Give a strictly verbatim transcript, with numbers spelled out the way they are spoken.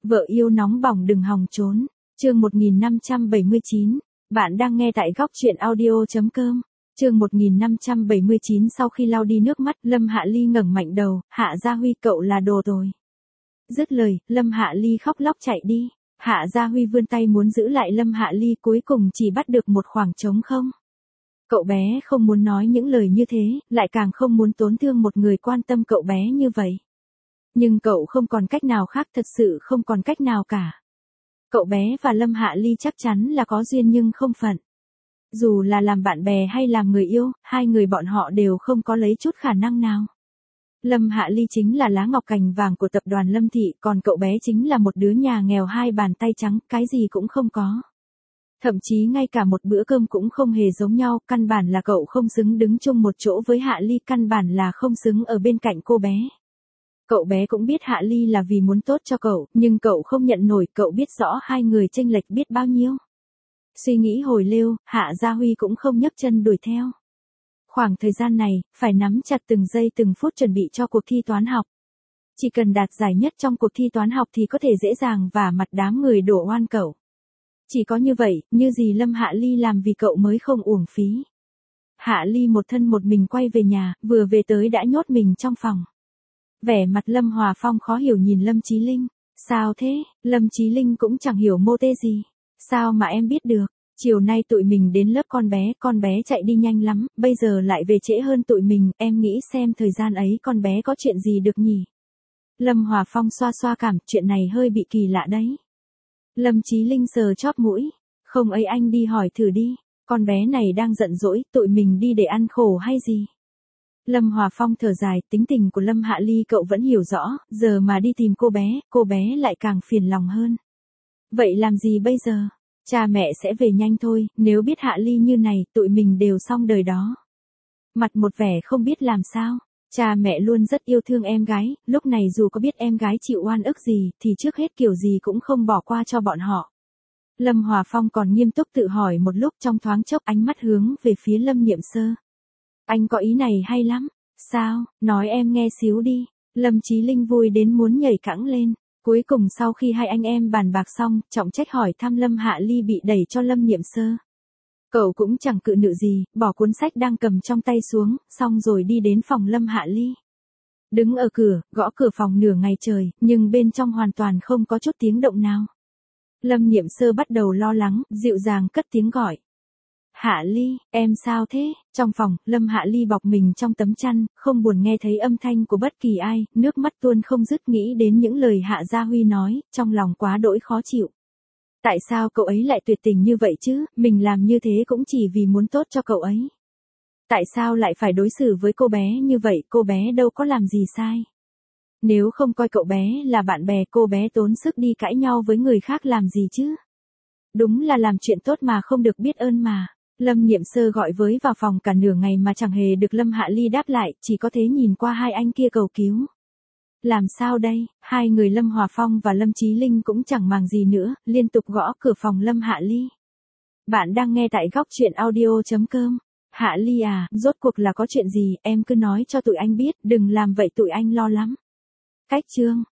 Vợ yêu nóng bỏng đừng hòng trốn. Chương một nghìn năm trăm bảy mươi chín. Bạn đang nghe tại góc truyện audio chấm com. Chương một nghìn năm trăm bảy mươi chín. Sau khi lau đi nước mắt, Lâm Hạ Ly ngẩng mạnh đầu, Hạ Gia Huy cậu là đồ tồi. Dứt lời, Lâm Hạ Ly khóc lóc chạy đi. Hạ Gia Huy vươn tay muốn giữ lại Lâm Hạ Ly, cuối cùng chỉ bắt được một khoảng trống không. Cậu bé không muốn nói những lời như thế, lại càng không muốn tổn thương một người quan tâm cậu bé như vậy. Nhưng cậu không còn cách nào khác, thật sự không còn cách nào cả. Cậu bé và Lâm Hạ Ly chắc chắn là có duyên nhưng không phận. Dù là làm bạn bè hay làm người yêu, hai người bọn họ đều không có lấy chút khả năng nào. Lâm Hạ Ly chính là lá ngọc cành vàng của tập đoàn Lâm Thị, còn cậu bé chính là một đứa nhà nghèo hai bàn tay trắng, cái gì cũng không có. Thậm chí ngay cả một bữa cơm cũng không hề giống nhau, căn bản là cậu không xứng đứng chung một chỗ với Hạ Ly, căn bản là không xứng ở bên cạnh cô bé. Cậu bé cũng biết Hạ Ly là vì muốn tốt cho cậu, nhưng cậu không nhận nổi, cậu biết rõ hai người chênh lệch biết bao nhiêu. Suy nghĩ hồi lâu, Hạ Gia Huy cũng không nhấc chân đuổi theo. Khoảng thời gian này, phải nắm chặt từng giây từng phút chuẩn bị cho cuộc thi toán học. Chỉ cần đạt giải nhất trong cuộc thi toán học thì có thể dễ dàng vả mặt đám người đổ oan cậu. Chỉ có như vậy, như gì Lâm Hạ Ly làm vì cậu mới không uổng phí. Hạ Ly một thân một mình quay về nhà, vừa về tới đã nhốt mình trong phòng. Vẻ mặt Lâm Hòa Phong khó hiểu nhìn Lâm Chí Linh. Sao thế? Lâm Chí Linh cũng chẳng hiểu mô tê gì. Sao mà em biết được? Chiều nay tụi mình đến lớp con bé, con bé chạy đi nhanh lắm, bây giờ lại về trễ hơn tụi mình, em nghĩ xem thời gian ấy con bé có chuyện gì được nhỉ? Lâm Hòa Phong xoa xoa cảm, chuyện này hơi bị kỳ lạ đấy. Lâm Chí Linh sờ chóp mũi. Không ấy anh đi hỏi thử đi, con bé này đang giận dỗi, tụi mình đi để ăn khổ hay gì? Lâm Hòa Phong thở dài, tính tình của Lâm Hạ Ly cậu vẫn hiểu rõ, giờ mà đi tìm cô bé, cô bé lại càng phiền lòng hơn. Vậy làm gì bây giờ? Cha mẹ sẽ về nhanh thôi, nếu biết Hạ Ly như này, tụi mình đều xong đời đó. Mặt một vẻ không biết làm sao. Cha mẹ luôn rất yêu thương em gái, lúc này dù có biết em gái chịu oan ức gì, thì trước hết kiểu gì cũng không bỏ qua cho bọn họ. Lâm Hòa Phong còn nghiêm túc tự hỏi một lúc, trong thoáng chốc ánh mắt hướng về phía Lâm Niệm Sơ. Anh có ý này hay lắm. Sao, nói em nghe xíu đi. Lâm Chí Linh vui đến muốn nhảy cẫng lên. Cuối cùng sau khi hai anh em bàn bạc xong, trọng trách hỏi thăm Lâm Hạ Ly bị đẩy cho Lâm Niệm Sơ. Cậu cũng chẳng cự nữ gì, bỏ cuốn sách đang cầm trong tay xuống, xong rồi đi đến phòng Lâm Hạ Ly. Đứng ở cửa, gõ cửa phòng nửa ngày trời, nhưng bên trong hoàn toàn không có chút tiếng động nào. Lâm Niệm Sơ bắt đầu lo lắng, dịu dàng cất tiếng gọi. Hạ Ly, em sao thế? Trong phòng, Lâm Hạ Ly bọc mình trong tấm chăn, không buồn nghe thấy âm thanh của bất kỳ ai, nước mắt tuôn không dứt, nghĩ đến những lời Hạ Gia Huy nói, trong lòng quá đỗi khó chịu. Tại sao cậu ấy lại tuyệt tình như vậy chứ, mình làm như thế cũng chỉ vì muốn tốt cho cậu ấy. Tại sao lại phải đối xử với cô bé như vậy, cô bé đâu có làm gì sai. Nếu không coi cậu bé là bạn bè, cô bé tốn sức đi cãi nhau với người khác làm gì chứ. Đúng là làm chuyện tốt mà không được biết ơn mà. Lâm Niệm Sơ gọi với vào phòng cả nửa ngày mà chẳng hề được Lâm Hạ Ly đáp lại, chỉ có thế nhìn qua hai anh kia cầu cứu. Làm sao đây? Hai người Lâm Hòa Phong và Lâm Chí Linh cũng chẳng màng gì nữa, liên tục gõ cửa phòng Lâm Hạ Ly. Bạn đang nghe tại góc truyện audio chấm com. Hạ Ly à, rốt cuộc là có chuyện gì, em cứ nói cho tụi anh biết, đừng làm vậy tụi anh lo lắm. Cách chương.